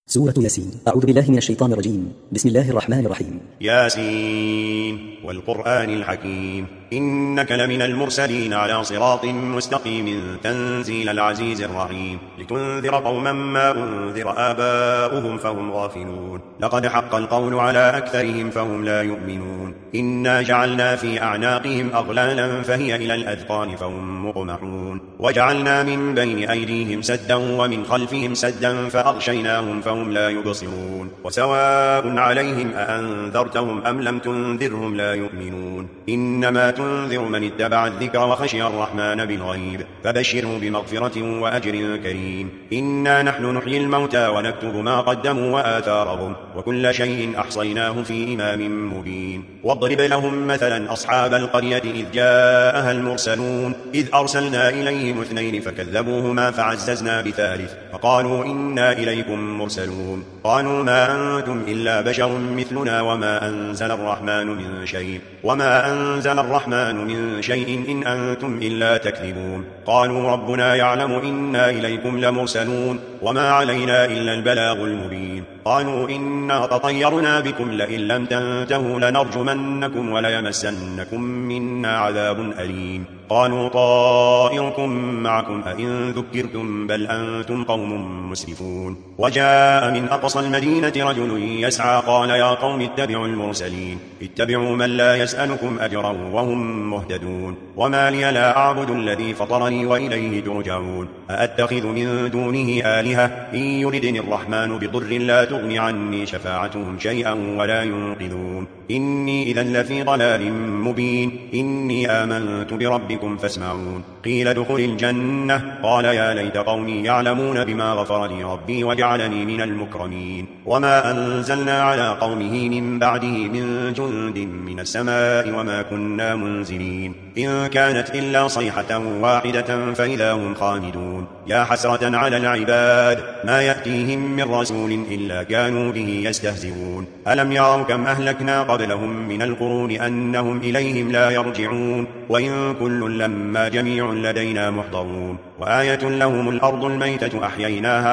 سورة ياسين. أعوذ بالله من الشيطان الرجيم. بسم الله الرحمن الرحيم. ياسين والقرآن الحكيم إنك لمن المرسلين على صراط مستقيم تنزيل العزيز الرحيم لتنذر قوما ما أنذر آباؤهم فهم غافلون لقد حق القول على أكثرهم فهم لا يؤمنون إنا جعلنا في أعناقهم أغلالا فهي إلى الأذقان فهم مقمحون وجعلنا من بين أيديهم سدا ومن خلفهم سدا فأغشيناهم فهم لا يبصرون وسواء عليهم أأنذرتهم أم لم تنذرهم لا يؤمنون إنما تنذر من اتبع الذكر وخشي الرحمن بالغيب فبشره بمغفرة وأجر كريم إنا نحن نحيي الموتى ونكتب ما قدموا وآثارهم وكل شيء أحصيناه في إمام مبين واضرب لهم مثلا أصحاب القرية إذ جاءها المرسلون إذ أرسلنا إليهم اثنين فكذبوهما فعززنا بثالث فقالوا إنا إليكم مرسلون قالوا ما أنتم إلا بشر مثلنا وما أنزل الرحمن من شيء إن أنتم إلا تكذبون قالوا ربنا يعلم إنا إليكم لمرسلون وما علينا إلا البلاغ المبين قالوا إنا تطيرنا بكم لئن لم تنتهوا لنرجمنكم وليمسنكم منا عذاب أليم قالوا طائركم معكم أئن ذكرتم بل أنتم قوم مسرفون وجاء من أقصى المدينة رجل يسعى قال يا قوم اتبعوا المرسلين اتبعوا من لا يسألكم أجرا وهم مهتدون وما لي لا أعبد الذي فطرني وإليه ترجعون أأتخذ من دونه آلهة إن يردني الرحمن بضر لا تغني عني شفاعتهم شيئا ولا ينقذون إني إذا لفي ضلال مبين إني آمنت بربكم فاسمعون قيل ادخل الجنة قال يا ليت قومي يعلمون بما غفر لي ربي وجعلني من المكرمين وما أنزلنا على قومه من بعده من جند من السماء وما كنا منزلين إن كانت إلا صيحة واحدة فإذا هم خامدون يا حسرة على العباد ما يأتيهم من رسول إلا كانوا به يستهزئون ألم يروا كم أهلكنا قبلهم من القرون أنهم إليهم لا يرجعون وإن كل لما جميع لدينا محضرون وآية لهم الأرض الميتة أحييناها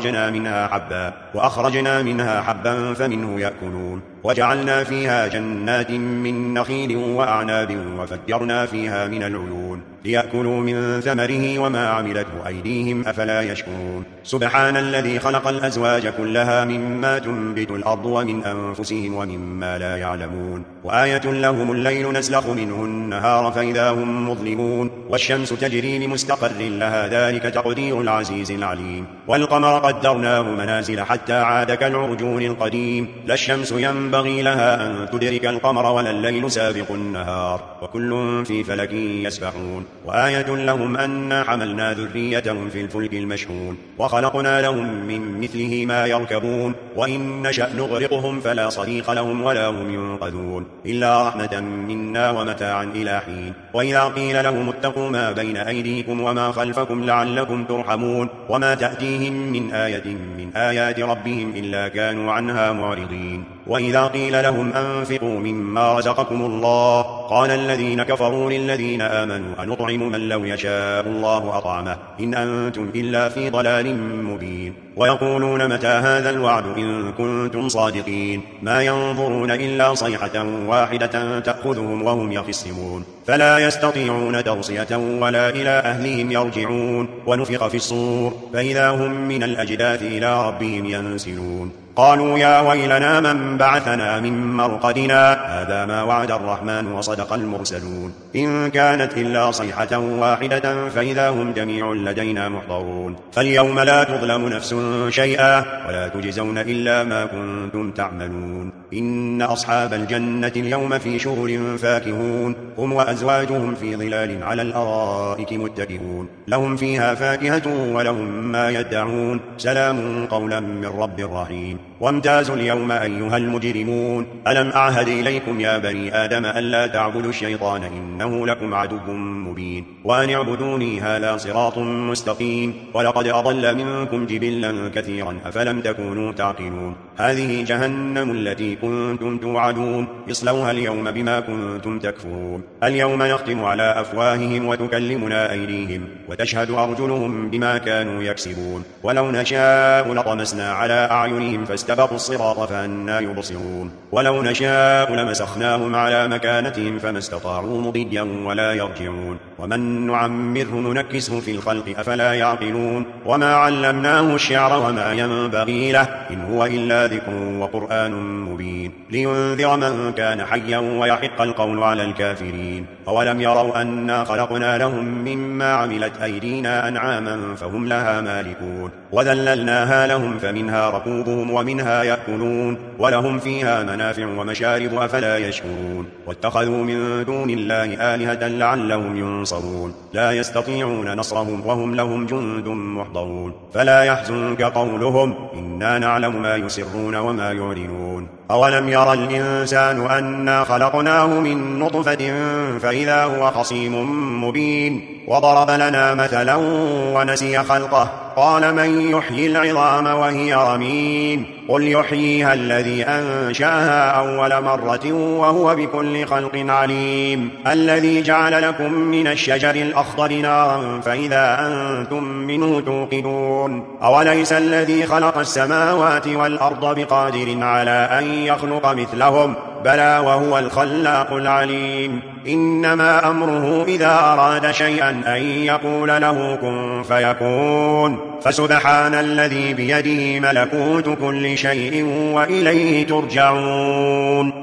وأخرجنا منها حبا فمنه يأكلون وجعلنا فيها جنات من نخيل وأعناب وفجرنا فيها من العيون ليأكلوا من ثمره وما عملته أيديهم أفلا يشكرون سبحان الذي خلق الأزواج كلها مما تنبت الأرض ومن أنفسهم ومما لا يعلمون وآية لهم الليل نسلخ منه النهار فإذا هم مظلمون والشمس تجري لمستقر لها ذلك تقدير العزيز العليم والقمر قدرناه منازل حتى عاد كالعرجون القديم لا الشمس ينبغي لها أن تدرك القمر ولا الليل سابق النهار وكل في فلك يسبحون وآية لهم أنا حملنا ذريتهم في الفلك المشحون وخلقنا لهم من مثله ما يركبون وإن نشأ نغرقهم فلا صريخ لهم ولا هم ينقذون إلا رحمة منا ومتاعا إلى حين وإذا قيل لهم اتقوا ما بين أيديكم وما خلفكم لعلكم ترحمون وما تأتيهم من آية من آيات ربهم إلا كانوا عنها معرضين وإذا قيل لهم أنفقوا مما رزقكم الله قال الذين كفروا للذين آمنوا أنطعم من لو يشاء الله أطعمه إن أنتم إلا في ضلال مبين ويقولون متى هذا الوعد إن كنتم صادقين ما ينظرون إلا صيحة واحدة تأخذهم وهم يخصمون فلا يستطيعون توصية ولا إلى أهلهم يرجعون ونفخ في الصور فإذا هم من الأجداث إلى ربهم ينسلون قالوا يا ويلنا من بعثنا من مرقدنا هذا ما وعد الرحمن وصدق المرسلون إن كانت إلا صيحة واحدة فإذا هم جميع لدينا محضرون فاليوم لا تظلم نفس شيئا ولا تجزون إلا ما كنتم تعملون إن أصحاب الجنة اليوم في شغل فاكهون هم وأزواجهم في ظلال على الأرائك متكئون لهم فيها فاكهة ولهم ما يدعون سلام قولا من رب رحيم وامتازوا اليوم أيها المجرمون ألم أعهد إليكم يا بني آدم ألا تعبدوا الشيطان إنه لكم عدو مبين وأن اعبدوني هذا صراط مستقيم ولقد أضل منكم جبلا كثيرا أفلم تكونوا تعقلون هذه جهنم التي كنتم توعدون اصلوها اليوم بما كنتم تكفرون اليوم نختم على أفواههم وتكلمنا أيديهم وتشهد أرجلهم بما كانوا يكسبون ولو نشاء لطمسنا على أعينهم فاستبقوا الصراط فأنى يبصرون ولو نشاء لمسخناهم على مكانتهم فما استطاعوا مضيا ولا يرجعون ومن نعمره ننكسه في الخلق أفلا يعقلون وما علمناه الشعر وما ينبغي له إن هو إلا ذكر وقرآن مبين لينذر من كان حيا ويحق القول على الكافرين أولم يروا أنا خلقنا لهم مما عملت أيدينا أنعاما فهم لها مالكون وذللناها لهم فمنها ركوبهم ومنها يأكلون ولهم فيها منافع ومشارب أفلا يشكرون واتخذوا من دون الله آلهة لعلهم ينصرون لا يستطيعون نصرهم وهم لهم جند محضرون فلا يحزنك قولهم إنا نعلم ما يسرون وما يعلنون أولم يرى الإنسان أنا خلقناه من نطفة فإذا هو خصيم مبين وضرب لنا مثلا ونسي خلقه قال من يحيي العظام وهي رميم قل يحييها الذي أنشأها أول مرة وهو بكل خلق عليم الذي جعل لكم من الشجر الأخضر نارا فإذا أنتم منه توقدون أوليس الذي خلق السماوات والأرض بقادر على أن يخلق مثلهم بلى وهو الخلاق العليم إنما أمره إذا أراد شيئا أن يقول له كن فيكون فسبحان الذي بيده ملكوت كل شيء وإليه ترجعون